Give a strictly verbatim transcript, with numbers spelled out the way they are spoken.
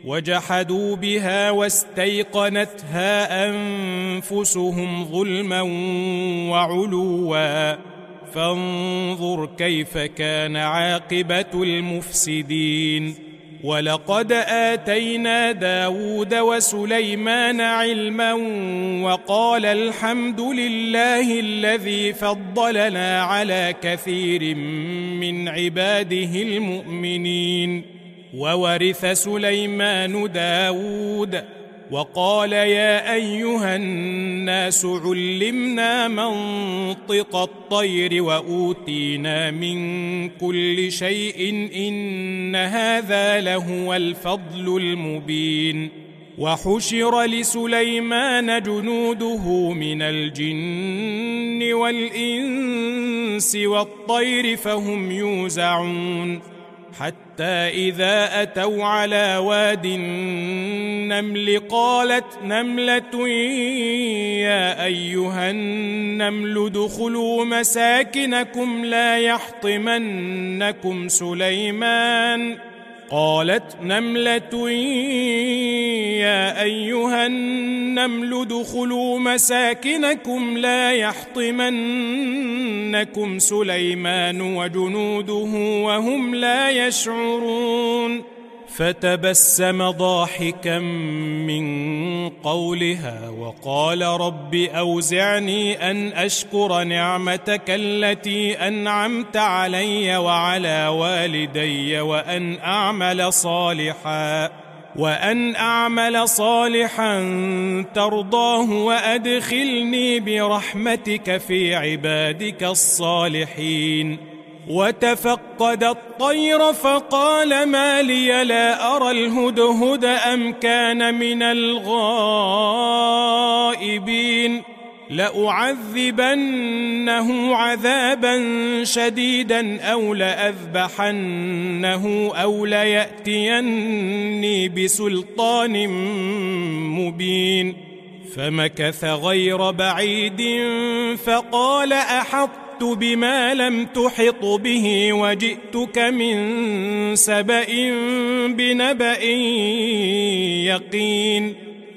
وجحدوا بها واستيقنتها أنفسهم ظلما وعلوا فانظر كيف كان عاقبة المفسدين. ولقد آتينا داود وسليمان علما وقال الحمد لله الذي فضلنا على كثير من عباده المؤمنين. وورث سليمان داود وقال يا أيها الناس علمنا منطق الطير وأوتينا من كل شيء إن هذا لهو الفضل المبين. وحشر لسليمان جنوده من الجن والإنس والطير فهم يوزعون حتى إذا أتوا على واد النمل قالت نملة يا أيها النمل ادخلوا مساكنكم لا يحطمنكم سليمان قالت نملة يا أيها النمل ادخلوا مساكنكم لا يحطمنكم سليمان وجنوده وهم لا يشعرون. فتبسم ضاحكا من قولها وقال رب أوزعني أن أشكر نعمتك التي أنعمت علي وعلى والدي وأن أعمل صالحا وأن أعمل صالحا ترضاه وأدخلني برحمتك في عبادك الصالحين. وتفقد الطير فقال ما لي لا أرى الهدهد أم كان من الغائبين لأعذبنه عذابا شديدا أو لأذبحنه أو ليأتيني بسلطان مبين. فمكث غير بعيد فقال أحطت بما لم تحط به وجئتك من سبأ بنبأ يقين.